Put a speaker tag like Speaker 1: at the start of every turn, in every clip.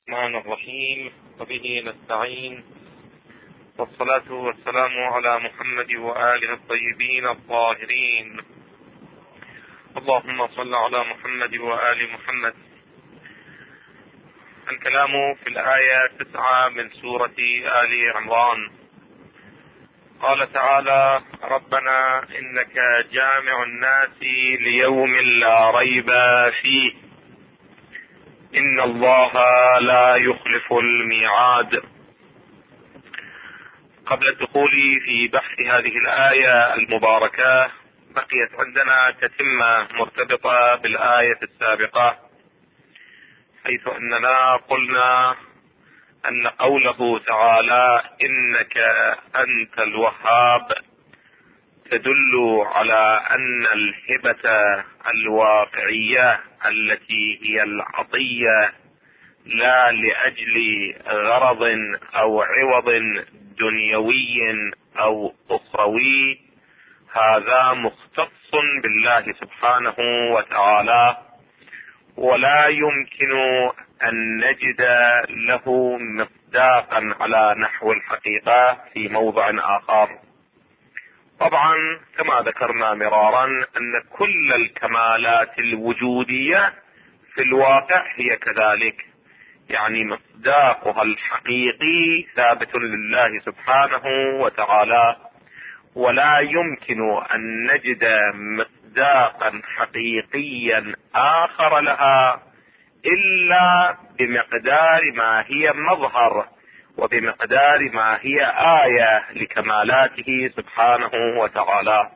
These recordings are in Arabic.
Speaker 1: الرحمن الرحيم، وبه نستعين، والصلاة والسلام على محمد وآله الطيبين الطاهرين. اللهم صل على محمد وآل محمد. الكلام في الآية 9 من سورة آل عمران. قال تعالى: ربنا إنك جامع الناس ليوم لا ريب فيه إن الله لا يخلف الميعاد. قبل الدخول في بحث هذه الآية المباركة، بقيت عندنا تتمة مرتبطة بالآية السابقة، حيث أننا قلنا أن قوله تعالى إنك أنت الوهاب تدل على أن الهبة الواقعية التي هي العطية لا لأجل غرض أو عوض دنيوي أو أخروي، هذا مختص بالله سبحانه وتعالى، ولا يمكن أن نجد له مصداقا على نحو الحقيقة في موضع آخر. طبعا كما ذكرنا مرارا أن كل الكمالات الوجودية في الواقع هي كذلك، يعني مصداقها الحقيقي ثابت لله سبحانه وتعالى، ولا يمكن أن نجد مصداقا حقيقيا آخر لها إلا بمقدار ما هي مظهر وبمقدار ما هي آية لكمالاته سبحانه وتعالى.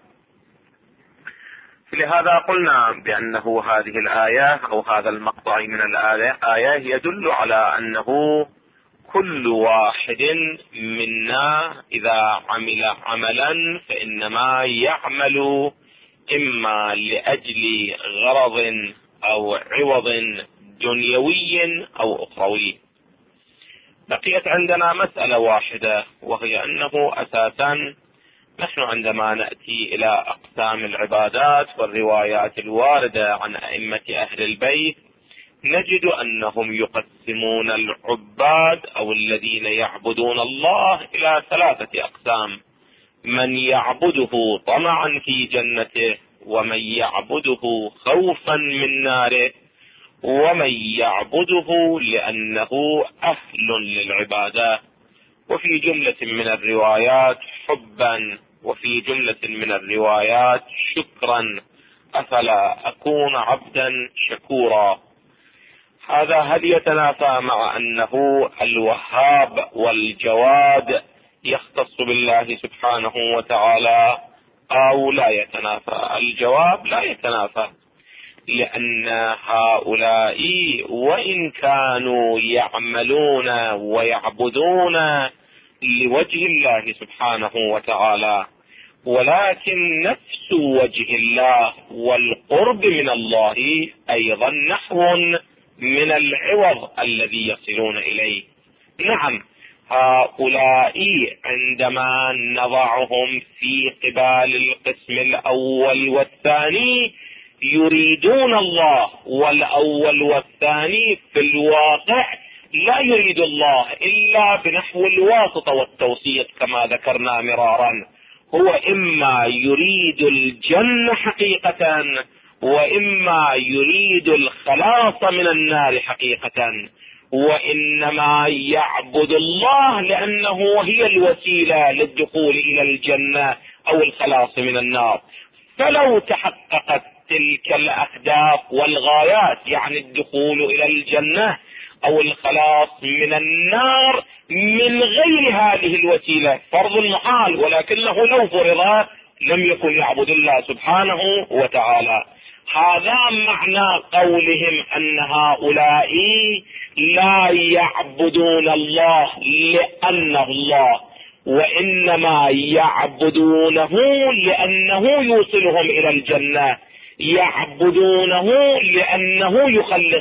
Speaker 1: لهذا قلنا بأنه هذه الآية أو هذا المقطع من الآية يدل على أنه كل واحد منا إذا عمل عملا فإنما يعمل إما لأجل غرض أو عوض دنيوي أو أخروي. بقيت عندنا مسألة واحدة، وهي أنه أساسا نحن عندما نأتي إلى أقسام العبادات والروايات الواردة عن أئمة أهل البيت نجد أنهم يقسمون العباد أو الذين يعبدون الله إلى 3 أقسام: من يعبده طمعا في جنته، ومن يعبده خوفا من ناره، ومن يعبده لأنه أهل للعبادة. وفي جملة من الروايات حبا، وفي جملة من الروايات شكرا، أفلا أكون عبدا شكورا. هذا هل يتنافى مع أنه الوهاب والجواد يختص بالله سبحانه وتعالى أو لا يتنافى؟ الجواب لا يتنافى، لأن هؤلاء وإن كانوا يعملون ويعبدون لوجه الله سبحانه وتعالى، ولكن نفس وجه الله والقرب من الله أيضا نحو من العوض الذي يصلون إليه. نعم، هؤلاء عندما نضعهم في قبال القسم الأول والثاني يريدون الله، والأول والثاني في الواقع لا يريد الله إلا بنحو الواسطة والتوسيط كما ذكرنا مرارا. هو إما يريد الجنة حقيقة، وإما يريد الخلاص من النار حقيقة، وإنما يعبد الله لأنه هي الوسيلة للدخول إلى الجنة أو الخلاص من النار. فلو تحققت تلك الأهداف والغايات، يعني الدخول إلى الجنة أو الخلاص من النار، من غير هذه الوسيلة فرض محال، ولكنه لو فرض لم يكن يعبد الله سبحانه وتعالى. هذا معنى قولهم أن هؤلاء لا يعبدون الله لأنه الله، وإنما يعبدونه لأنه يوصلهم إلى الجنة، يعبدونه لأنه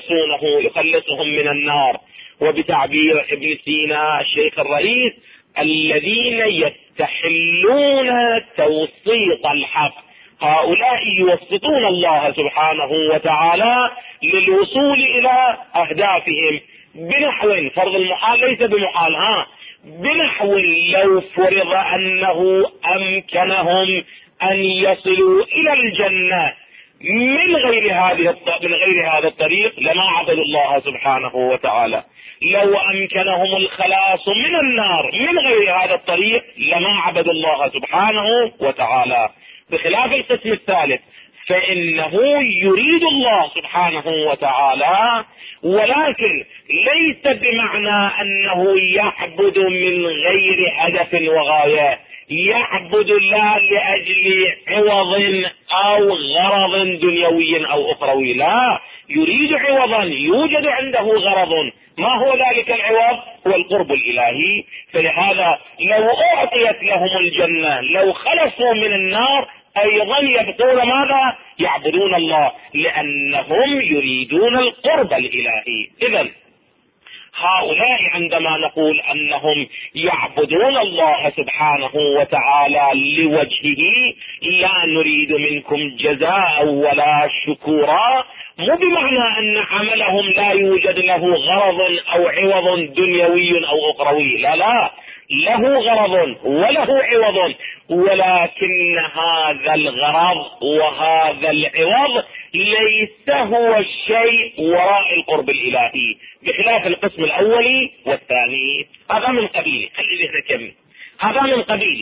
Speaker 1: يخلصهم من النار. وبتعبير ابن سينا الشيخ الرئيس: الذين يستحلون توسيط الحق، هؤلاء يوسطون الله سبحانه وتعالى للوصول إلى أهدافهم، بنحو فرض المحال ليس بمحال، بنحو لو فرض أنه أمكنهم أن يصلوا إلى الجنة من غير هذا الطريق لما عبدوا الله سبحانه وتعالى. لو أمكنهم الخلاص من النار من غير هذا الطريق لما عبدوا الله سبحانه وتعالى. بخلاف القسم الثالث فإنه يريد الله سبحانه وتعالى، ولكن ليس بمعنى أنه يعبد من غير هدف وغاية، يعبد لا لأجل عوض أو غرض دنيوي أو أخروي، لا، يريد عوضا، يوجد عنده غرض. ما هو ذلك العوض؟ هو القرب الإلهي. فلهذا لو أعطيت لهم الجنة، لو خلصوا من النار، أيضا يبقون ماذا؟ يعبدون الله، لأنهم يريدون القرب الإلهي. إذن هؤلاء عندما نقول أنهم يعبدون الله سبحانه وتعالى لوجهه، لا نريد منكم جزاء ولا شكورا، مو بمعنى أن عملهم لا يوجد له غرض أو عوض دنيوي أو أخروي، لا لا، له غرض وله عوض، ولكن هذا الغرض وهذا العوض ليس هو الشيء وراء القرب الإلهي، بخلاف القسم الأولي والثاني. هذا من قبيل، خليني أكمل، هذا من قبيل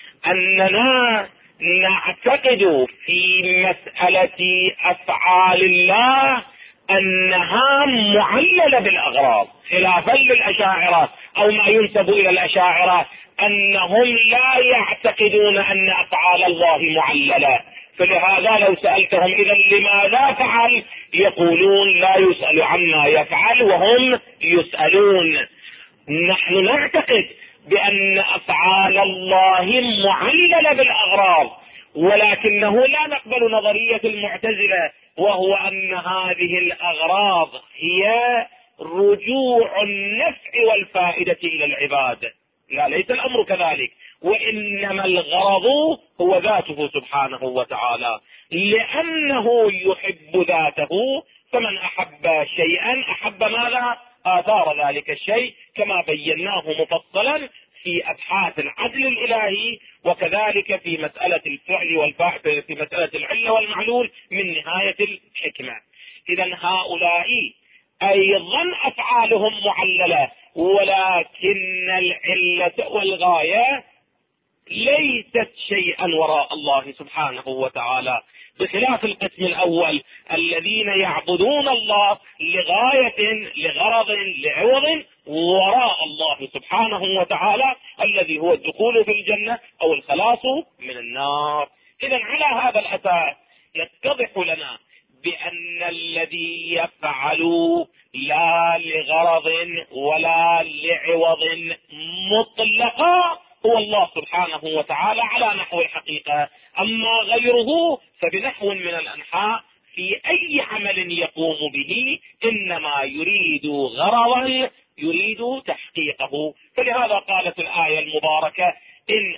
Speaker 1: أننا نعتقد في مسألة أفعال الله أنها معللة بالأغراض، خلافا للأشاعرة أو ما ينسب إلى الأشاعرة أنهم لا يعتقدون أن أفعال الله معللة. فلهذا لو سألتهم إذا لماذا فعل، يقولون لا يسأل عما يفعل وهم يسألون. نحن نعتقد بأن أفعال الله معللة بالأغراض، ولكنه لا نقبل نظرية المعتزلة، وهو أن هذه الأغراض هي رجوع النفع والفائدة إلى العباد. لا، ليس الأمر كذلك، وإنما الغرض هو ذاته سبحانه وتعالى، لأنه يحب ذاته، فمن أحب شيئا أحب ماذا؟ آثار ذلك الشيء، كما بيناه مفصلا في أبحاث العدل الإلهي، وكذلك في مسألة الفعل والفاعل، في مسألة العلة والمعلول من نهاية الحكمة. إذا هؤلاء أيضا أفعالهم معللة، ولكن العلة والغاية ليست شيئا وراء الله سبحانه وتعالى، بخلاف القسم الأول الذين يعبدون الله لغاية، لغرض، لعوض وراء الله سبحانه وتعالى، الذي هو الدخول في الجنة أو الخلاص من النار. إذن على هذا الأساس يتضح لنا بأن الذي يفعل لا لغرض ولا لعوض مطلقا هو الله سبحانه وتعالى على نحو الحقيقة، أما غيره فبنحو من الأنحاء في أي عمل يقوم به إنما يريد غرضا، يريد تحقيقه. فلهذا قالت الآية المباركة: إن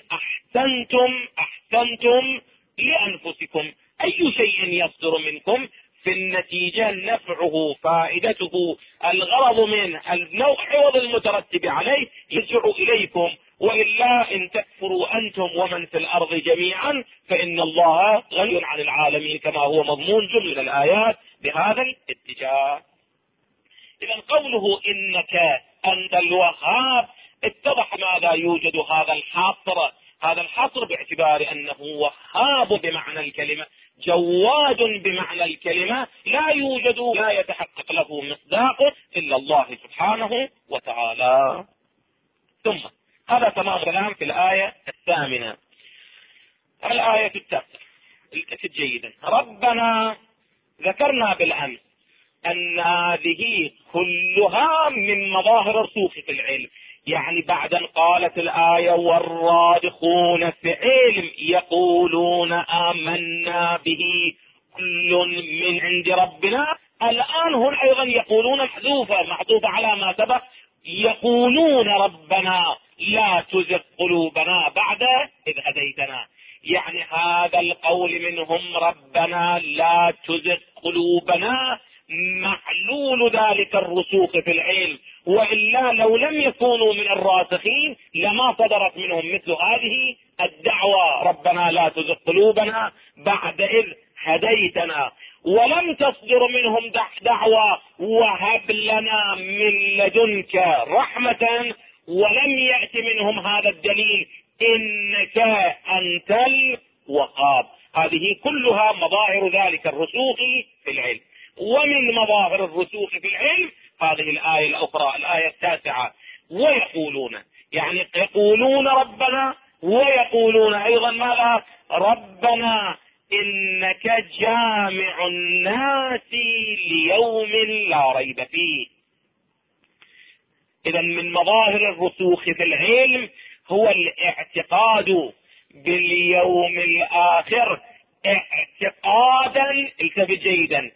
Speaker 1: أحسنتم لأنفسكم. أي شيء يصدر منكم في النتيجة نفعه، فائدته، الغرض منه، العوض المترتب عليه يرجع إليكم، وإلا إن تكفروا أنتم ومن في الأرض جميعا فإن الله غني عن العالمين، كما هو مضمون جمل الآيات بهذا الاتجاه. إذا قوله إنك أنت الوهاب، اتضح ماذا يوجد هذا الحصر باعتبار أنه وهاب بمعنى الكلمة، جواد بمعنى الكلمة، لا يوجد، لا يتحقق له مصداق إلا الله سبحانه وتعالى. ثم هذا تمام كلام في الآية الثامنة. الآية التاسعة التفت جيدا: ربنا، ذكرنا بالأمس أن هذه كلها من مظاهر الرسوخ في العلم، يعني بعد أن قالت الآية والرادخون في علم يقولون آمنا به كل من عند ربنا، الآن هم أيضا يقولون محذوفة معطوفة على ما سبق، يقولون ربنا لا تزغ قلوبنا بعد إذ هديتنا. يعني هذا القول منهم ربنا لا تزغ قلوبنا محلول ذلك الرسوخ في العلم، وإلا لو لم يكونوا من الراسخين لما صدرت منهم مثل هذه الدعوة: ربنا لا تزغ قلوبنا بعد إذ هديتنا. ولم تصدر منهم دعوة: وهب لنا من لدنك رحمة، ولم يأت منهم هذا الدليل: إنك أنت الوهاب. هذه كلها مظاهر ذلك الرسوخ في العلم. ومن مظاهر الرسوخ في العلم هذه الآية الأخرى، الآية 9: ويقولون، يعني يقولون ربنا، ويقولون أيضا ماذا؟ ربنا إنك جامع الناس ليوم لا ريب فيه. إذا من مظاهر الرسوخ في العلم هو الاعتقاد باليوم الآخر، اعتقادا، التفت جيدا،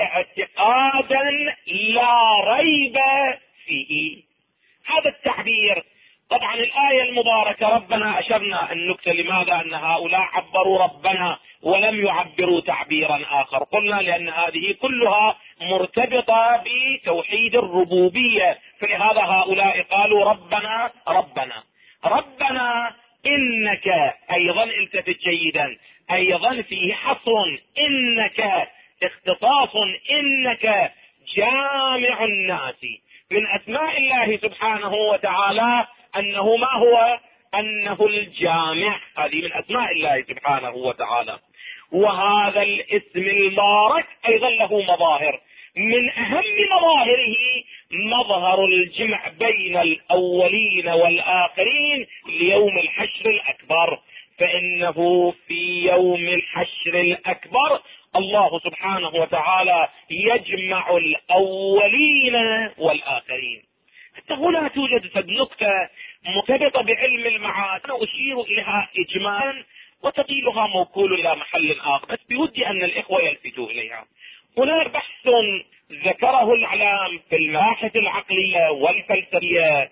Speaker 1: اعتقادا لا ريب فيه. هذا التعبير طبعا الآية المباركة ربنا أشرنا النكتة لماذا أن هؤلاء عبروا ربنا ولم يعبروا تعبيرا آخر. قلنا لأن هذه كلها مرتبطة بتوحيد الربوبية، فلهذا هؤلاء قالوا ربنا ربنا ربنا إنك. أيضا التفت جيدا، أيضا فيه حصر، إنك اختصاص، إنك جامع الناس. من أسماء الله سبحانه وتعالى أنه ما هو؟ أنه الجامع. هذه من أسماء الله سبحانه وتعالى. وهذا الاسم المبارك أيضا له مظاهر، من أهم مظاهره مظهر الجمع بين الأولين والآخرين ليوم الحشر الأكبر. فإنه في يوم الحشر الأكبر الله سبحانه وتعالى يجمع الأولين والآخرين. حتى هنا توجد نقطة مرتبطة بعلم المعاد، أنا أشير إليها إجمالا وتقيلها موكول إلى محل آخر، بس بودي أن الإخوة يلفتوا إليها. هناك بحث ذكره الإعلام في المباحث العقلية والفلسفية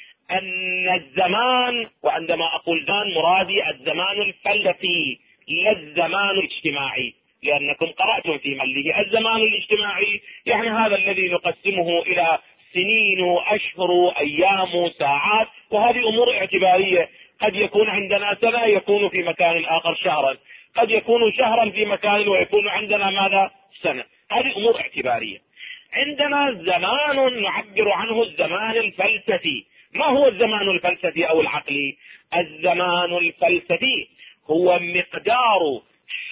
Speaker 1: أن الزمان، وعندما أقول زمان مرادي الزمان الفلسفي لا الزمان الاجتماعي، لأنكم قرأتم في مله الزمان الاجتماعي يعني هذا الذي نقسمه إلى سنين وأشهر أيام وساعات، وهذه أمور اعتبارية. قد يكون عندنا سنة يكون في مكان آخر شهرا، قد يكون شهرا في مكان ويكون عندنا ماذا؟ سنة. هذه أمور اعتبارية. عندنا زمان نعبر عنه الزمان الفلسفي. ما هو الزمان الفلسفي أو العقلي؟ الزمان الفلسفي هو مقدار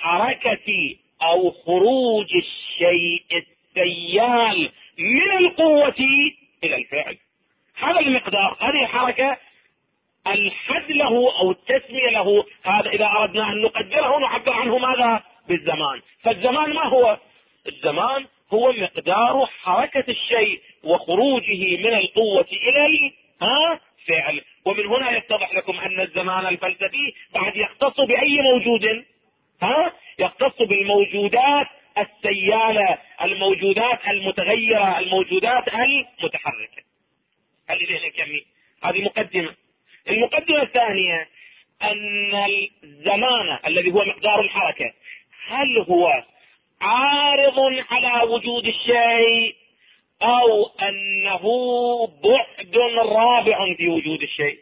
Speaker 1: حركة أو خروج الشيء السيال من القوة إلى الفعل. هذا المقدار، هذه الحركة الحد له أو التسمية له، هذا إذا أردنا أن نقدره نعبر عنه ماذا؟ بالزمان. فالزمان ما هو؟ الزمان هو مقدار حركة الشيء وخروجه من القوة إلى الفعل. ومن هنا يتضح لكم أن الزمان الفلسفي بعد يختص بأي موجود؟ يختص بالموجودات السيالة، الموجودات المتغيرة، الموجودات المتحركة. هذه مقدمة. المقدمة الثانية أن الزمان الذي هو مقدار الحركة هل هو عارض على وجود الشيء أو أنه بعد رابع في وجود الشيء؟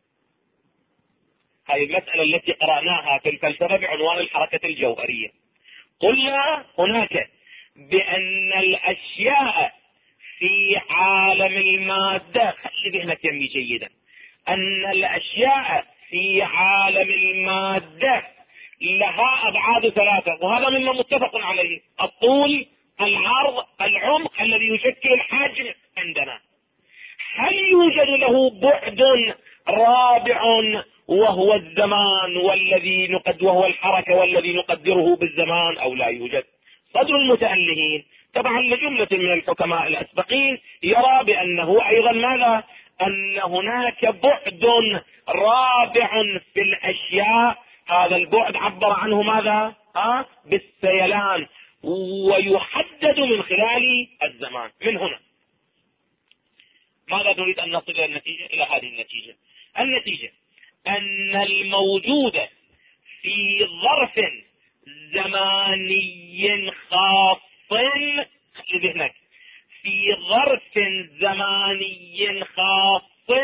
Speaker 1: هذه المسألة التي قرأناها في الفلسفة بعنوان الحركة الجوهرية. قلنا هناك بأن الأشياء في عالم المادة، خلي ذهنك يمي جيدا، أن الأشياء في عالم المادة لها أبعاد ثلاثة، وهذا مما متفق عليه: الطول، العرض، العمق الذي يشكل الحجم عندنا. هل يوجد له بعد رابع وهو الزمان وهو الحركة والذي نقدره بالزمان أو لا يوجد؟ صدر المتألهين طبعا لجملة من الحكماء الأسبقين يرى بأنه أيضا ماذا؟ أن هناك بعد رابع في الأشياء. هذا البعد عبر عنه ماذا؟ بالسيلان، ويحدد من خلال الزمان. من هنا ماذا نريد أن نصل إلى النتيجة؟ إلى هذه النتيجة أن الموجود في ظرف زماني خاص، خلي ذهنك، في ظرف زماني خاص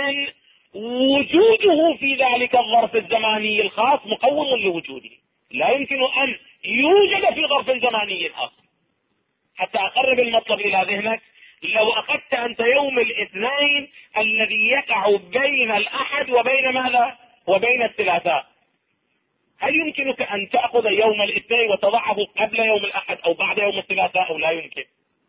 Speaker 1: وجوده في ذلك الظرف الزماني الخاص مقوم لوجوده، لا يمكن أن يوجد في ظرف زماني آخر. حتى أقرب المطلب إلى ذهنك، لو أخذت أنت يوم الاثنين الذي يقع بين الأحد وبين ماذا؟ وبين الثلاثاء، هل يمكنك أن تأخذ يوم الاثنين وتضعه قبل يوم الأحد أو بعد يوم الثلاثاء أو لا يمكن؟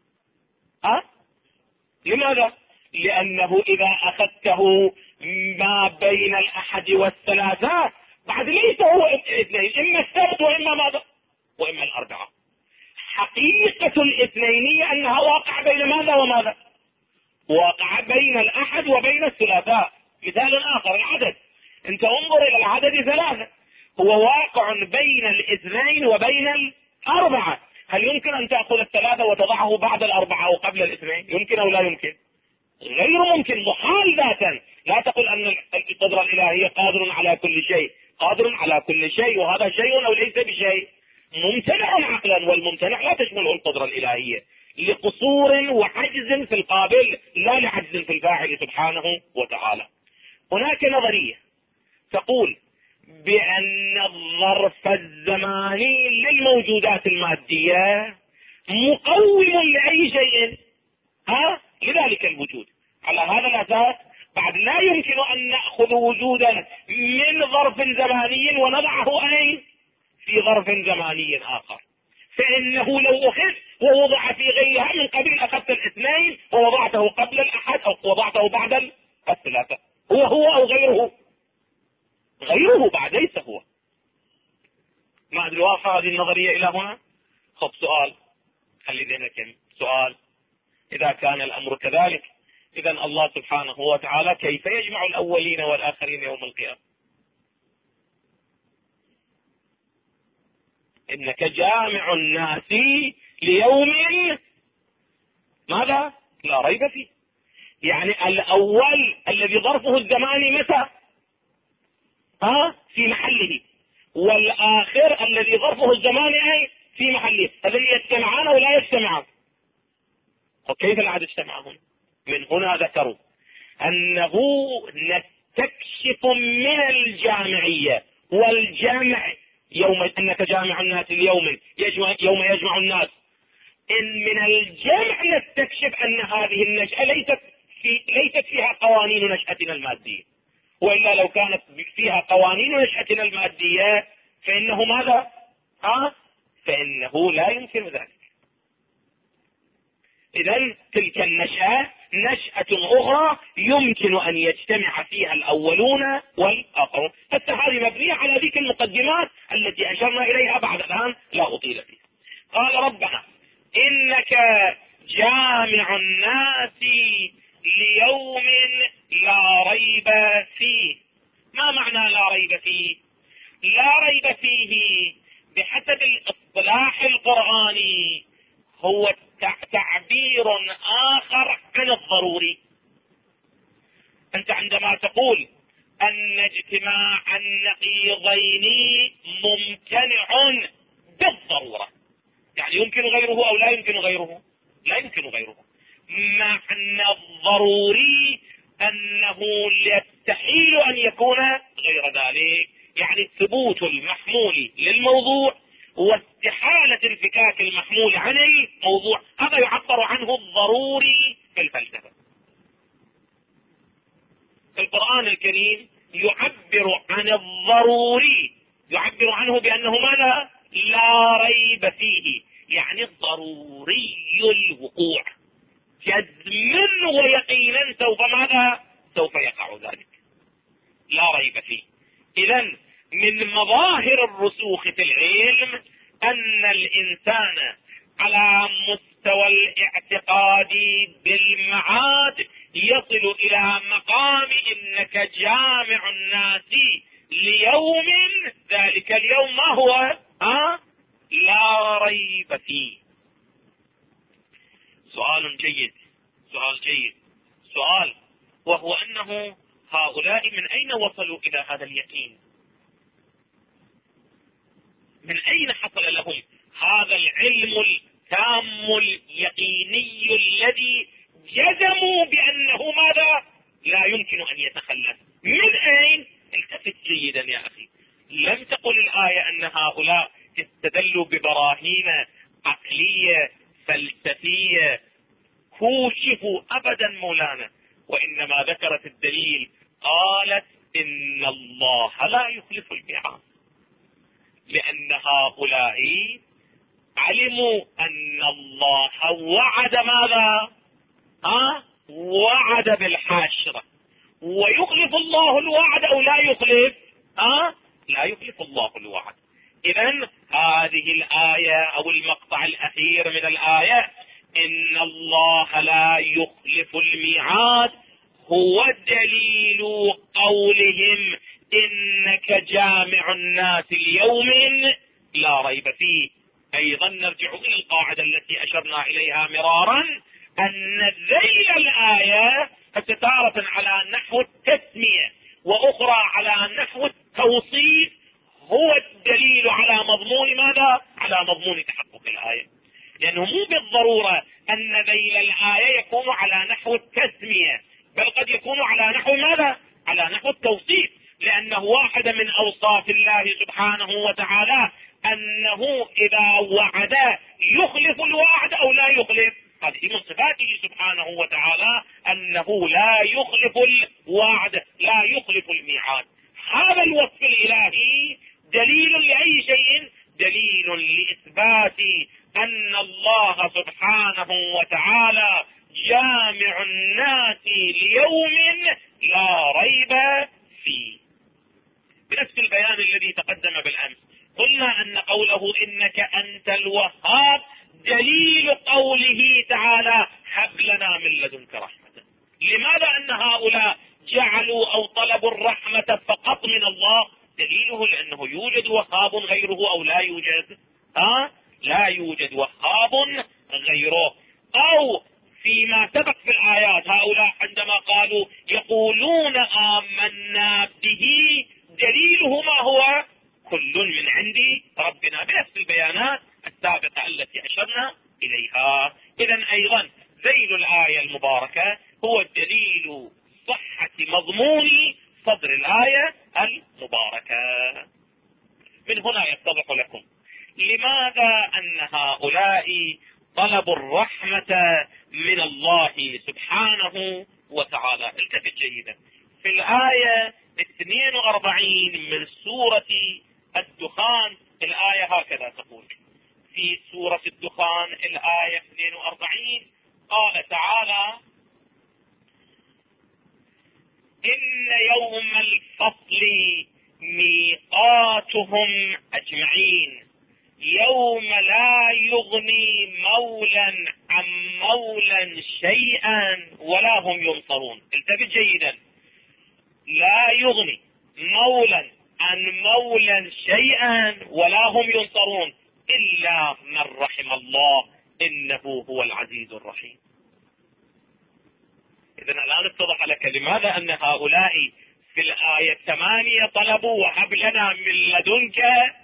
Speaker 1: لماذا؟ لأنه إذا أخذته ما بين الأحد والثلاثاء بعد ليس هو اثنين، إما السبت وإما ماذا؟ وإما الأربعاء. حقيقة الاثنينية أنها واقع بين ماذا وماذا؟ واقع بين الأحد وبين الثلاثاء. مثال آخر، العدد، أنت انظر إلى العدد ثلاثة، هو واقع بين الاثنين وبين الأربعة. هل يمكن أن تأخذ الثلاثة وتضعه بعد الأربعة أو قبل الاثنين؟ يمكن أو لا يمكن؟ غير ممكن، محال ذاتا. لا تقل أن القدرة الإلهية قادر على كل شيء، قادر على كل شيء وهذا شيء أو ليس بشيء، ممتنع عقلا، والممتنع لا تشمله القدرة الإلهية، لقصور وعجز في القابل لا لعجز في الفاعل سبحانه وتعالى. هناك نظرية تقول بأن الظرف الزماني للموجودات المادية مقوم لأي شيء لذلك الوجود. على هذا الأساس بعد لا يمكن أن نأخذ وجودا من ظرف زماني ونضعه أين؟ في ظرف زماني آخر، فإنه لو أخذ ووضع في غيرها من قبيل أخذت الاثنين ووضعته قبل الأحد أو وضعته بعد الثلاثة، هو أو غيره؟ غيره بعد، ليس هو. ما أدري واضحة هذه النظرية إلى هنا؟ خب سؤال، خلي ذهنك سؤال، إذا كان الأمر كذلك إذا الله سبحانه وتعالى كيف يجمع الأولين والآخرين يوم القيامة؟ إنك جامع الناس ليوم ماذا؟ لا ريب فيه. يعني الأول الذي ظرفه الزماني متى؟ في محله، والآخر الذي ظرفه الزماني أي في محله، هذين يجتمعان أو لا يجتمعان؟ وكيف العدد اجتمعهم؟ من هنا ذكروا أنه نستكشف من الجامعية والجمع، يوم أنك جامع الناس اليوم يوم يجمع الناس، إن من الجمع نستكشف أن هذه النشأة ليست فيها قوانين نشأتنا المادية، وإلا لو كانت فيها قوانين نشأتنا المادية فإنه ماذا؟ فإنه لا يمكن ذلك. إذن تلك النشأة نشأة أخرى يمكن أن يجتمع فيها الأولون والآخرون. حتى هذه مبنية على ذيك المقدمات التي أشرنا إليها بعد الآن لا أطيل فيها. قال ربنا إنك جامع الناس ليوم لا ريب فيه. ما معنى لا ريب فيه؟ لا ريب فيه بحسب الاصطلاح القرآني هو تعبير آخر عن الضروري. أنت عندما تقول أن اجتماع النقيضين ممتنع بالضرورة، يعني يمكن غيره أو لا يمكن غيره؟ لا يمكن غيره. معنى الضروري أنه يستحيل أن يكون غير ذلك، يعني ثبوت المحمول للموضوع واستحالة انفكاك المحمول عن الموضوع، هذا يعبر عنه الضروري في الفلسفة. القرآن الكريم يعبر عن الضروري، يعبر عنه بأنه ماذا؟ لا ريب فيه، يعني الضروري الوقوع، جزما ويقينا سوف ماذا؟ سوف يقع ذلك، لا ريب فيه. إذن من مظاهر الرسوخ في العلم أن الإنسان على مستوى الاعتقاد بالمعاد يصل إلى مقام إنك جامع الناس ليوم، ذلك اليوم ما هو؟ لا ريب فيه. سؤال جيد، سؤال جيد، سؤال، وهو أنه هؤلاء من أين وصلوا إلى هذا اليقين؟ من أين حصل لهم هذا العلم التام اليقيني الذي جزموا بأنه ماذا؟ لا يمكن أن يتخلف. من أين؟ التفت جيدا يا أخي، لم تقل الآية أن هؤلاء استدلوا ببراهين عقلية فلسفية كوشفوا أبدا مولانا، وإنما ذكرت الدليل، قالت إن الله لا يخلف الميعاد، لأن هؤلاء علموا أن الله وعد ماذا؟ وعد بالحاشرة، ويخلف الله الوعد أو لا يخلف؟ لا يخلف الله الوعد. إذن هذه الآية أو المقطع الأخير من الآية، إن الله لا يخلف الميعاد، هو دليل قولهم إنك جامع الناس ليوم لا ريب فيه. أيضا نرجع إلى القاعدة التي أشرنا إليها مرارا، أن ذيل الآية تارة على نحو التسمية وأخرى على نحو التوصيف هو الدليل على مضمون ماذا؟ على مضمون تحقق الآية، لأنه مو بالضرورة أن ذيل الآية يكون على نحو التسمية، بل قد يكون على نحو ماذا؟ على نحو التوصيف، لأنه واحدة من أوصاف الله سبحانه وتعالى أنه إذا وعد يخلف الوعد أو لا يخلف. هذه من صفاته سبحانه وتعالى أنه لا يخلف الوعد، لا يخلف الميعاد. هذا الوصف الإلهي دليل لأي شيء؟ دليل لإثبات أن الله سبحانه وتعالى جامع الناس ليوم لا ريب فيه. بنفس البيان الذي تقدم بالأمس قلنا أن قوله إنك أنت الوهاب دليل قوله تعالى هب لنا من لدنك رحمة. لماذا أن هؤلاء جعلوا أو طلبوا الرحمة فقط من الله؟ دليله لأنه يوجد وهاب غيره أو لا يوجد؟ لا يوجد وهاب غيره. أو فيما سبق في الآيات هؤلاء عندما قالوا يقولون آمنا به، دليله ما هو؟ كل من عند ربنا، بنفس البيانات السابقة التي أشرنا إليها. إذن أيضا ذيل الآية المباركة هو دليل صحة مضمون صدر الآية المباركة. من هنا يتضح لكم لماذا أن هؤلاء طلبوا الرحمة من الله سبحانه وتعالى. التفت جيدا في الآية 42 من سورة الدخان، الآية هكذا تقول في سورة الدخان الآية 42، قال تعالى إن يوم الفصل ميقاتهم أجمعين يوم لا يغني مولا عن مولا شيئا ولا هم ينصرون. التفت جيدا، لا يغني مولا عن مولا شيئا ولا هم ينصرون إلا من رحم الله إنه هو العزيز الرحيم. إذن الآن اتضح لك لماذا أن هؤلاء في الآية 8 طلبوا وهب لنا من لدنك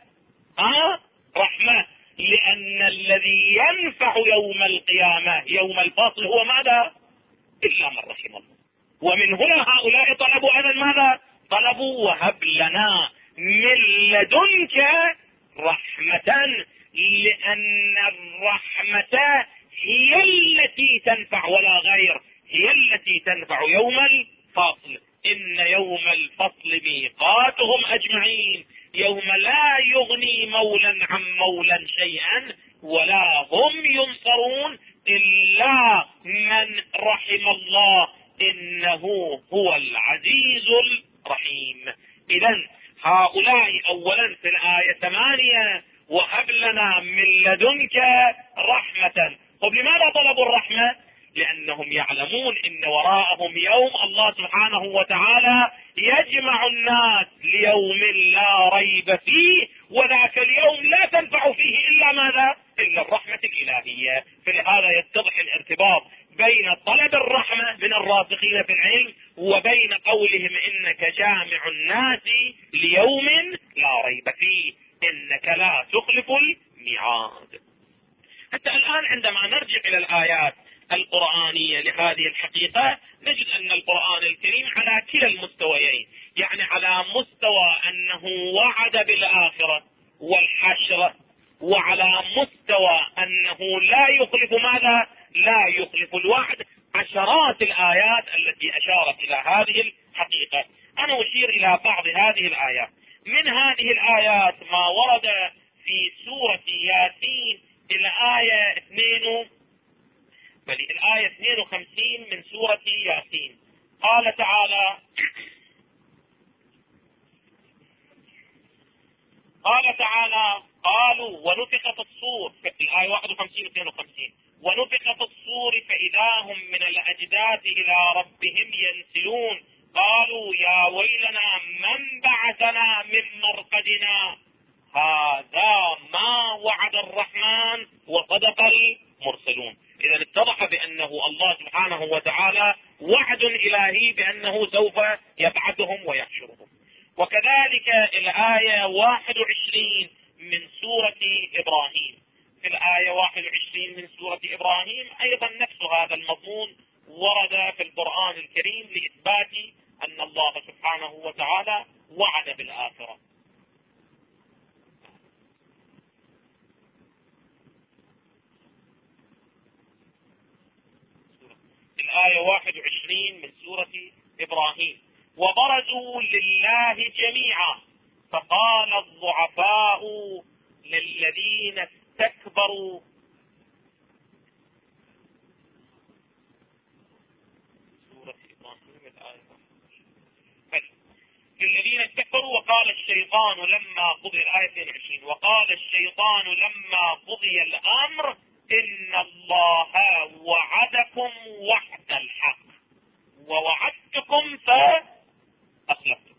Speaker 1: رحمة، لأن الذي ينفع يوم القيامة يوم الفصل هو ماذا؟ إلا من رحم الله. ومن هنا هؤلاء طلبوا أيضا ماذا؟ طلبوا وهب لنا من لدنك رحمة، لأن الرحمة هي التي تنفع ولا غير، هي التي تنفع يوم الفصل. إن يوم الفصل ميقاتهم أجمعين يوم لا يغني مولا عن مولا شيئا ولا هم ينصرون إلا من رحم الله إنه هو العزيز الرحيم. إذن هؤلاء أولا في الآية 8 وهب لنا من لدنك رحمة. طب لماذا طلبوا الرحمة؟ لأنهم يعلمون إن وراءهم يوم الله سبحانه وتعالى يجمع الناس ليوم لا ريب فيه، وذاك اليوم لا تنفع فيه إلا ماذا؟ إلا الرحمة الإلهية. فلهذا يتضح الارتباط بين طلب الرحمة من الراسخين في العلم وبين قولهم إنك جامع الناس ليوم لا ريب فيه، إنك لا تخلف الميعاد. حتى الآن عندما نرجع إلى الآيات القرآنية لهذه الحقيقة نجد أن القرآن الكريم على كلا المستويين، يعني على مستوى أنه وعد بالآخرة والحشر، وعلى مستوى أنه لا يخلف ماذا؟ لا يخلف الوعد. عشرات الآيات التي أشارت إلى هذه الحقيقة. أنا أشير إلى بعض هذه الآيات. من هذه الآيات ما ورد في سورة ياسين الآية 52 من سورة ياسين. قال تعالى: قالوا ونفخ في الصور، في الآية 51-52، ونفخ في الصور فإذا هم من الأجداث إلى ربهم ينسلون، قالوا يا ويلنا من بعثنا من مرقدنا هذا ما وعد الرحمن وصدق المرسلون. إذا اتضح بأنه الله سبحانه وتعالى وعد إلهي بأنه سوف يبعثهم ويحشرهم. وكذلك الآية 21 من سورة إبراهيم، في الآية 21 من سورة إبراهيم أيضا نفس هذا المضمون ورد في القرآن الكريم لإثبات أن الله سبحانه وتعالى وعد بالآخرة. الآية 21 من سورة إبراهيم: وبرزوا لله جميعا فقال الضعفاء للذين استكبروا للذين استكبروا وقال الشيطان لما قضي، الآية 22، وقال الشيطان لما قضي الأمر إن الله وعدكم وعد الحق ووعدتكم فأخلفتم.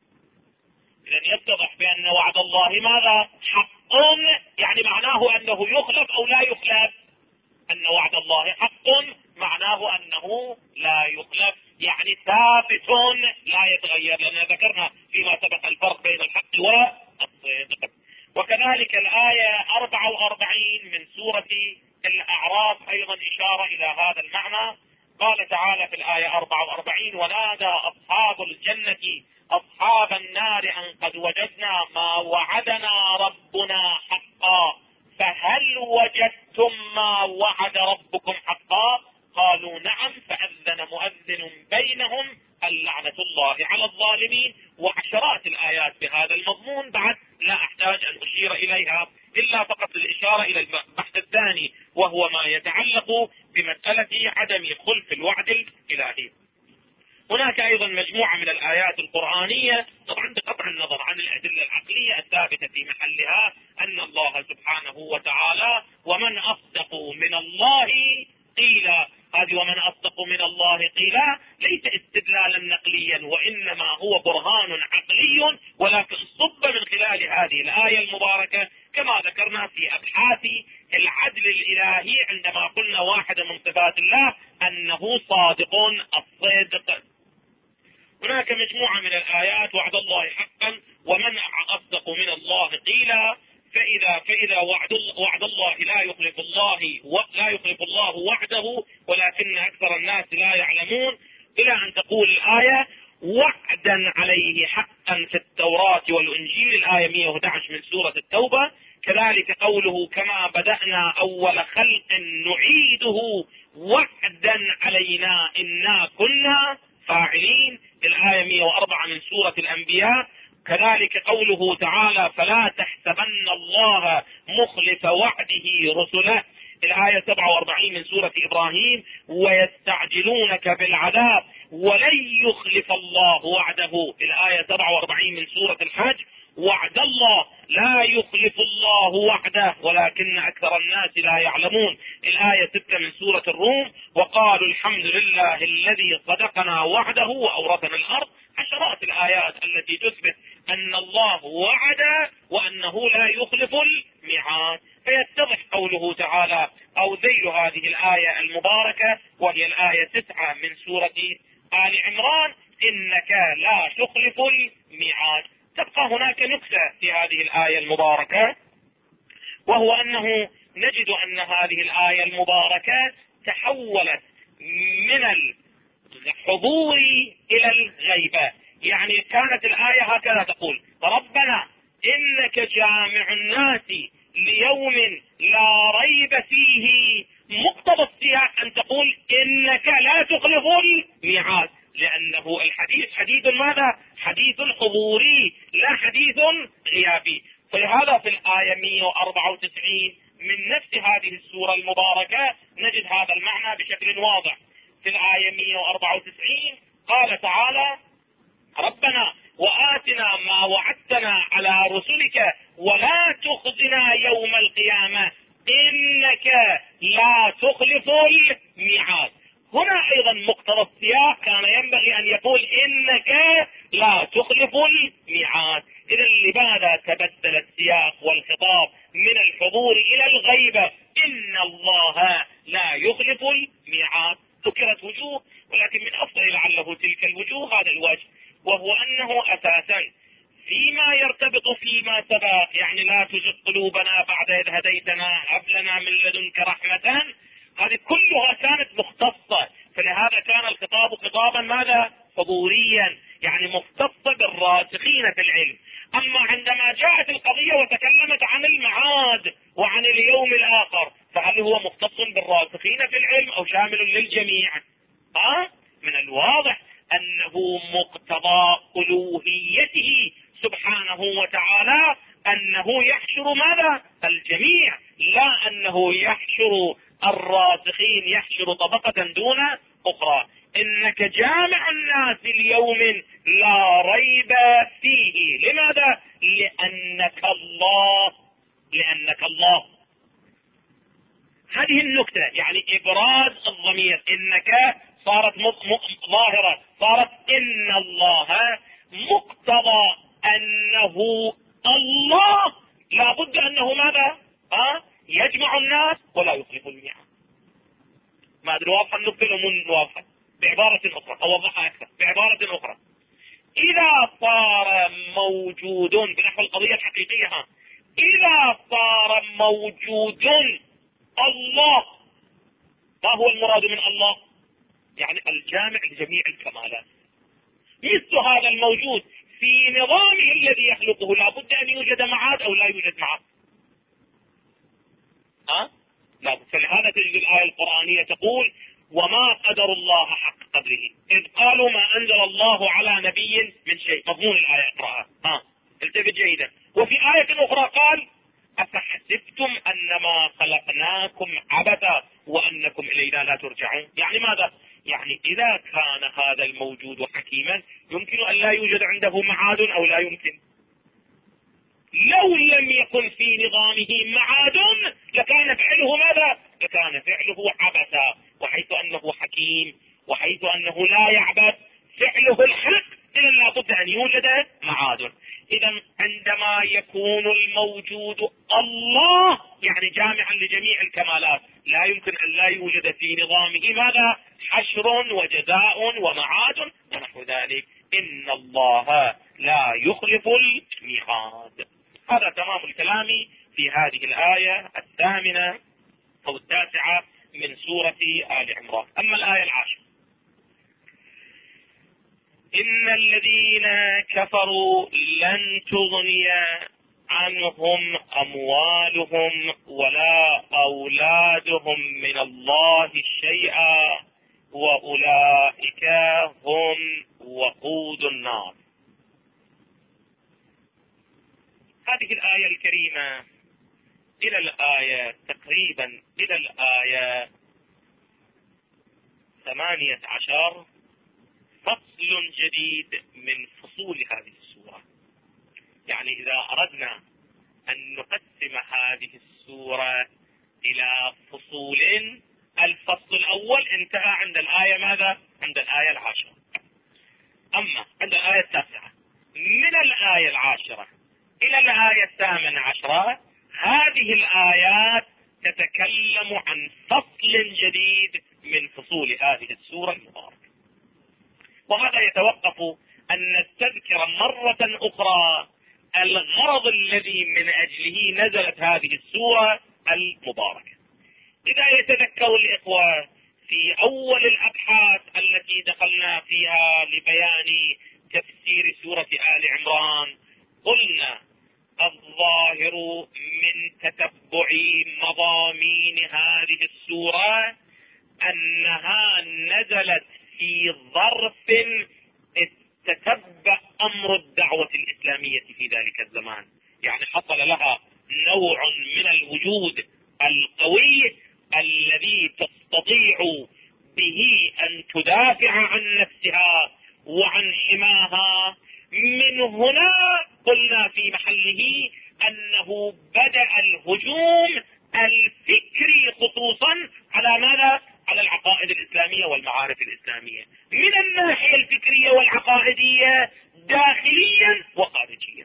Speaker 1: إذن يتضح بأن وعد الله ماذا؟ حق، يعني معناه أنه يخلف أو لا يخلف. أن وعد الله حق معناه أنه لا يخلف، يعني ثابت لا يتغير، لأننا ذكرنا فيما سبق الفرق بين الحق والصدق. وكذلك الآية 44 من سورة الأعراف أيضا إشارة إلى هذا المعنى. قال تعالى في الآية 44: ونادى أصحاب الجنة أصحاب النار أن قد وجدنا ما وعدنا ربنا حقا فهل وجدتم ما وعد ربكم حقا؟ قالوا نعم فأذن مؤذن بينهم اللعنة الله على الظالمين. وعشرات الآيات بهذا المضمون بعد لا أحتاج أن أشير إليها إلا فقط الإشارة إلى البحث الثاني، وهو ما يتعلق بمسألة عدم خلف الوعد الإلهي. هناك أيضا مجموعة من الآيات القرآنية، طبعا بقطع النظر عن الأدلة العقلية الثابتة في محلها، أن الله سبحانه وتعالى ومن أصدق من الله قيلا. هذه ومن أصدق من الله قيلا ليس استدلالا نقليا، وإنما هو برهان عقلي، ولكن صب من خلال هذه الآية المباركة كما ذكرنا في أبحاث العدل الإلهي عندما قلنا واحدة من صفات الله أنه صادق الصدق. هناك مجموعة من الآيات: وعد الله حقا ومن أصدق من الله قيلا، فإذا وعد الله لا يخلف الله وعده ولكن أكثر الناس لا يعلمون، إلى أن تقول الآية: وعدا عليه حقا في التوراة والإنجيل، الآية 111 من سورة التوبة. كذلك قوله: كما بدأنا أول خلق نعيده وعدا علينا إنا كنا فاعلين، الآية 104 من سورة الأنبياء. كذلك قوله تعالى: فلا تحسبن الله مخلف وعده رسله، الآية 47 من سورة إبراهيم. ويستعجلونك بالعذاب ولن يخلف الله وعده، الآية 47 من سورة الحج. وعد الله لا يخلف الله وعده ولكن أكثر الناس لا يعلمون، الآية 6 من سورة الروم. وقالوا الحمد لله الذي صدقنا وعده وأورثنا الأرض. عشرات الآيات التي تثبت أن الله وعد وأنه لا يخلف الميعاد. فيتضح قوله تعالى أو ذيل هذه الآية المباركة وهي الآية 9 من سورة آل عمران: إنك لا تخلف الميعاد. تبقى هناك نكتة في هذه الآية المباركة، وهو أنه نجد أن هذه الآية المباركة تحولت من الحضور إلى الغيبة. يعني كانت الآية هكذا تقول: ربنا إنك جامع الناس ليوم لا ريب فيه. مقتضى السياق أن تقول إنك لا تخلف الميعاد، لأنه الحديث حديث ماذا؟ حديث حضوري لا حديث غيابي. فلهذا في الآية 194 من نفس هذه السورة المباركة نجد هذا المعنى بشكل واضح. في الآية 194 قال تعالى: ربنا وآتنا ما وعدتنا على رسلك ولا تخزنا يوم القيامة إنك لا تخلف الميعاد. هنا أيضا مقتضى السياق كان ينبغي أن يقول إنك لا تخلف الميعاد. إذا لماذا تبدل السياق والخطاب من الحضور إلى الغيبة؟ إن الله لا يخلف الميعاد. ذكرت وجوه، ولكن من أفضل لعله تلك الوجوه هذا الوجه، وهو أنه أساسا فيما يرتبط فيما سبق، يعني لا تزغ قلوبنا بعد إذ هديتنا هب لنا من لدنك رحمة، هذه كلها كانت مختصة. فلهذا كان الخطاب خطابا ماذا؟ حضوريا، يعني مختصة بالراسخين في العلم. أما عندما جاءت القضية وتكلمت عن المعاد وعن اليوم الآخر، فهل هو مختص بالراسخين في العلم أو شامل للجميع؟ من الواضح أنه مقتضى ألوهيته سبحانه وتعالى أنه يحشر ماذا؟ الجميع، لا أنه يحشر الراسخين، يحشر طبقة دون أخرى. إنك جامع الناس اليوم لا ريب فيه. لماذا؟ لأنك الله. هذه النكتة، يعني إبراز الضمير إنك صارت ظاهرة، صارت إن الله، مقتضى أنه الله لابد أنه ماذا؟ يجمع الناس ولا يخلف الميعاد. ما أدري واضحة النكتة ولا مو واضحة؟ بعبارة أخرى أوضحها أكثر. بعبارة أخرى، إذا صار موجود بنحو القضية الحقيقية، إذا صار موجود الله، ما هو المراد من الله؟ يعني الجامع لجميع الكمالات. مثل هذا الموجود في نظامه الذي يخلقه لابد أن يوجد معاد أو لا يوجد معاد. لا. فلهذا تجد الآية القرآنية تقول: وما قدر الله حق قدره إذ قالوا ما أنزل الله على نبي من شيء. مضمون الآية اقرأها، التفت جيدا. وفي آية أخرى قال: أفحسبتم أنما خلقناكم عبثا وأنكم إلينا لا ترجعون. يعني ماذا؟ يعني إذا كان هذا الموجود حكيما يمكن أن لا يوجد عنده معاد أو لا يمكن. لو لم يكن في نظامه معاد لكان فعله ماذا؟ لكان فعله عبثا. وحيث أنه حكيم وحيث أنه لا يعبث فعله الحق، إذا لابد أن يوجد معاد. إذا عندما يكون الموجود الله، يعني جامعا لجميع الكمالات، لا يمكن أن لا يوجد في نظامه ماذا؟ حشر وجزاء ومعاد ونحو ذلك. إن الله لا يخلف الميعاد. هذا تمام الكلام في هذه الآية 8 أو 9 من سورة آل عمران. أما الآية 10: إن الذين كفروا لن تغني عنهم أموالهم ولا أولادهم من الله شيئا وأولئك هم وقود النار. هذه الآية الكريمة إلى الآية تقريبا إلى الآية 18 فصل جديد من فصول هذه السورة. يعني إذا أردنا أن نقسم هذه السورة إلى فصول، الفصل الأول انتهى عند الآية ماذا؟ عند الآية 10. أما عند الآية 9 من الآية 10 إلى الآية 18 هذه الآيات تتكلم عن فصل جديد من فصول هذه السورة المباركة. وهذا يتوقف أن نستذكر مرة أخرى الغرض الذي من أجله نزلت هذه السورة المباركة. إذا يتذكر الإخوة في أول الأبحاث التي دخلنا فيها لبيان تفسير سورة آل عمران، قلنا الظاهر من تتبع مضامين هذه السورة أنها نزلت في ظرف تتبع أمر الدعوة الإسلامية في ذلك الزمان، يعني حصل لها نوع من الوجود القوي الذي تستطيع به أن تدافع عن نفسها وعن حماها. من هنا قلنا في محله أنه بدأ الهجوم الفكري خصوصا على ماذا؟ على العقائد الإسلامية والمعارف الإسلامية، من الناحية الفكرية والعقائدية داخليا وخارجيا.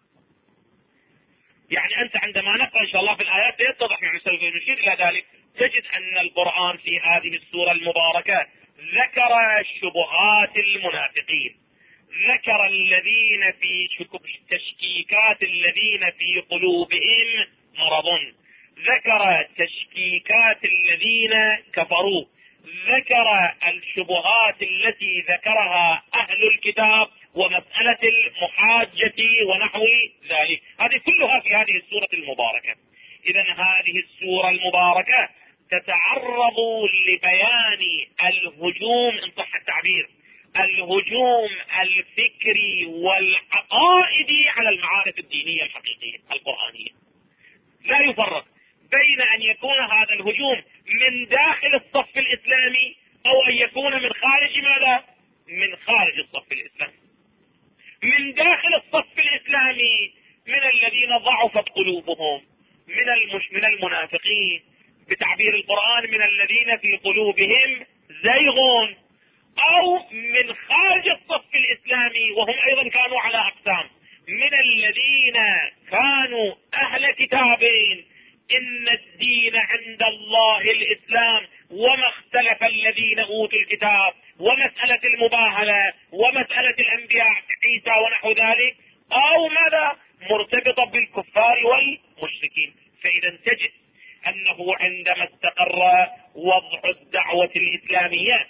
Speaker 1: يعني أنت عندما نقرأ إن شاء الله في الآيات سيتضح، يعني سوف نشير إلى ذلك، تجد أن القرآن في هذه السورة المباركة ذكر شبهات المنافقين، ذكر الذين في تشكيكات الذين في قلوبهم مرض، ذكر تشكيكات الذين كفروا، ذكر الشبهات التي ذكرها أهل الكتاب ومسألة المحاجة ونحو ذلك، هذه كلها في هذه السورة المباركة. إذن هذه السورة المباركة تتعرض لبيان الهجوم إن صح التعبير، الهجوم الفكري والعقائدي على المعارف الدينية الحقيقية القرآنية. لا يفرق بين أن يكون هذا الهجوم من داخل الصف الإسلامي أو أن يكون من خارج ماذا؟ من خارج الصف الإسلامي. من داخل الصف الإسلامي من الذين ضعفت قلوبهم، من المنافقين، بتعبير القرآن من الذين في قلوبهم زيغ، أو من خارج الصف الإسلامي وهم أيضا كانوا على أقسام، من الذين كانوا أهل كتابين، إن الدين عند الله الإسلام وما اختلف الذين أوتوا الكتاب، ومسألة المباهلة ومسألة الأنبياء عيسى ونحو ذلك، أو ماذا؟ مرتبطة بالكفار والمشركين. فإذا تجد أنه عندما استقر وضع الدعوة الإسلامية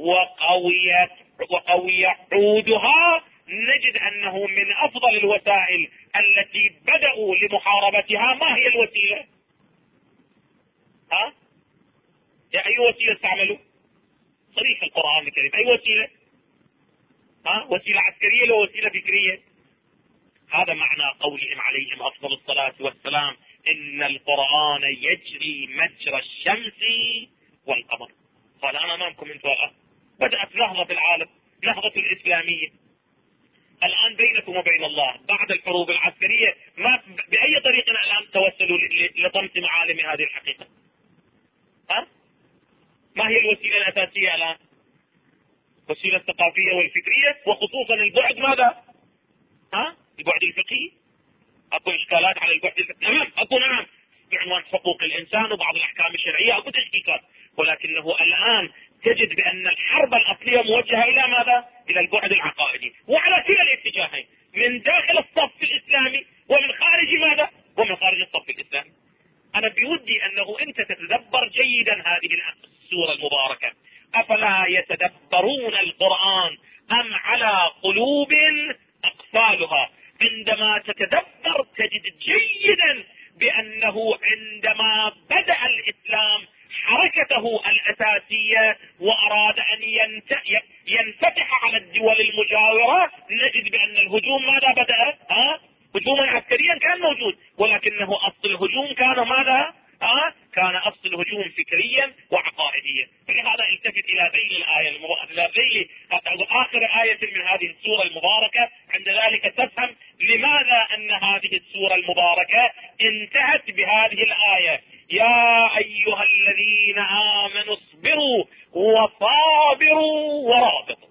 Speaker 1: وقوي عودها، نجد أنه من أفضل الوسائل التي بدأوا لمحاربتها. ما هي الوسيلة؟ أي وسيلة استعملوا؟ صريح القرآن الكريم. أي وسيلة؟ وسيلة عسكرية لو وسيلة فكرية؟ هذا معنى قولهم عليهم أفضل الصلاة والسلام إن القرآن يجري مجرى الشمس والقمر. قال أنا أمامكم انتم الآن بدأت نهضة العالم، نهضة الإسلامية الآن بينكم وبين الله بعد الحروب العسكرية. ما بأي طريقة الآن توسلوا لطمس معالم هذه الحقيقة؟ ما هي الوسيلة الأساسية الآن؟ وسيلة الثقافية والفكرية، وخصوصا البعد ماذا؟ البعد الفقهي. اكو اشكالات على البعد الفقهي، نعم اكو، نعم، بعنوان حقوق الانسان وبعض الاحكام الشرعية اكو تشكيكات، ولكنه الان تجد بان الحرب الاصلية موجهة الى ماذا؟ الى البعد العقائدي، وعلى كلا الاتجاهين، من داخل الصف الاسلامي ومن خارج ماذا؟ ومن خارج الصف الاسلامي. انا بودي انه انت تتدبر جيدا هذه السورة المباركة. افلا يتدبرون القرآن ام على قلوب اقفالها؟ عندما تتدبر تجد جيدا بانه عندما بدأ الاسلام حركته الاساسية واراد ان ينفتح على الدول المجاورة، نجد بان الهجوم ماذا بدأ؟ هجوما عسكريا كان موجود، ولكنه اصل الهجوم كان ماذا؟ كان اصل الهجوم فكريا وعقائديا. فلهذا التفت الى ذيل الآية الى ذيل اخر آية من هذه السورة المباركة، عند ذلك تفهم لماذا ان هذه السورة المباركة انتهت بهذه الآية: يا ايها الذين امنوا اصبروا وصابروا ورابطوا.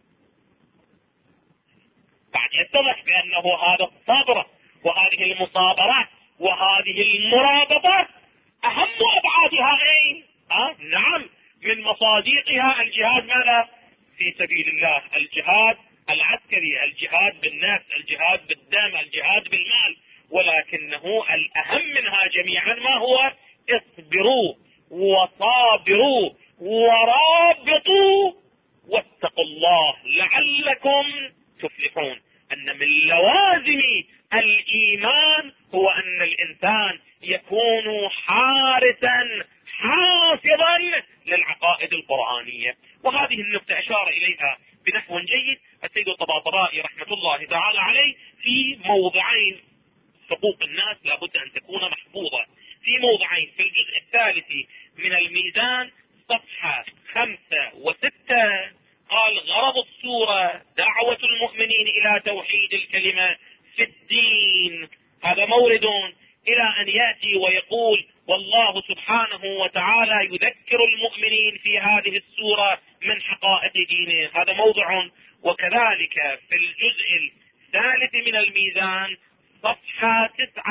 Speaker 1: بعد يتضح بانه هذا الصبر وهذه المصابرة وهذه المرابطة اهم ابعادها اين؟ نعم، من مصادقها الجهاد ماذا؟ في سبيل الله، الجهاد العسكري العسكري، الجهاد بالنفس، الجهاد بالدم، الجهاد بالمال، ولكنه الأهم منها جميعا ما هو؟ اصبروا وصابروا ورابطوا واتقوا الله لعلكم تفلحون. أن من لوازم الإيمان هو أن الإنسان يكون حارسا حافظا للعقائد القرآنية. وهذه النقطة أشار إليها بنحو جيد السيد الطباطبائي رحمة الله تعالى عليه في موضعين. حقوق الناس لابد أن تكون محفوظة في موضعين. في الجزء الثالث من الميزان صفحة 5 و6 قال: غرض السورة دعوة المؤمنين إلى توحيد الكلمة في الدين. هذا مورد إلى أن يأتي ويقول: والله سبحانه وتعالى يذكر المؤمنين في هذه السورة من حقائق دينه. هذا موضع. وكذلك في الجزء الثالث من الميزان صفحة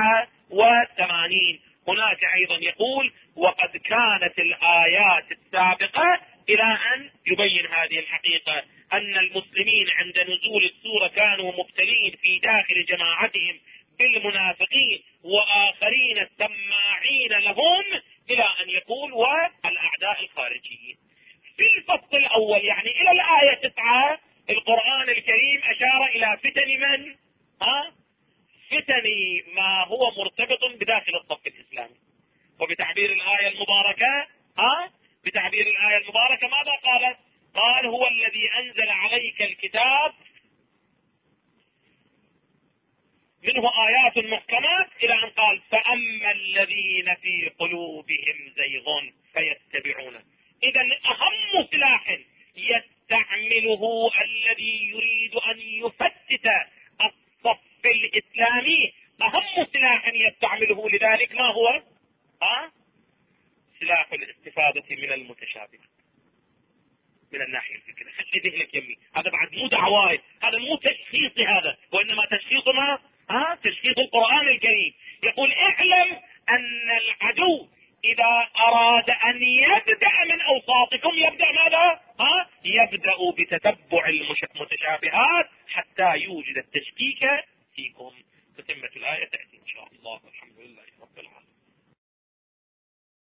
Speaker 1: 89 هناك أيضا يقول: وقد كانت الآيات السابقة إلى أن يبين هذه الحقيقة أن المسلمين عند نزول السورة كانوا مبتلين في داخل جماعتهم بالمنافقين وآخرين سماعين لهم، إلى أن يقول: والأعداء الخارجيين. في الفصل الأول يعني إلى الآية 9 القرآن الكريم أشار إلى فتن من؟ فتن ما هو مرتبط بداخل الصف الإسلامي. وبتعبير الآية المباركة بتعبير الآية المباركة ماذا قالت؟ قال: هو الذي أنزل عليك الكتاب منه آيات محكمات، إلى أن قال: فأما الذين في قلوبهم زيغ فيتبعون. إذا أهم سلاح يستعمله الذي يريد أن يفتت الصف الإسلامي، أهم سلاح يستعمله لذلك ما هو؟ سلاح الاستفادة من المتشابه من الناحية الفكرية. خلي ذهنك يمي، هذا بعد مو دعوائي، هذا مو تشخيصي هذا، وإنما تشخيص ما؟ تشخيص القرآن الكريم. يقول: اعلم أن العدو إذا أراد أن يبدأ من أوساطكم يبدأ ماذا؟ يبدأ بتتبع المتشابهات حتى يوجد التشكيك فيكم. تتمة الآية تأتي إن شاء الله. والحمد لله رب العالمين.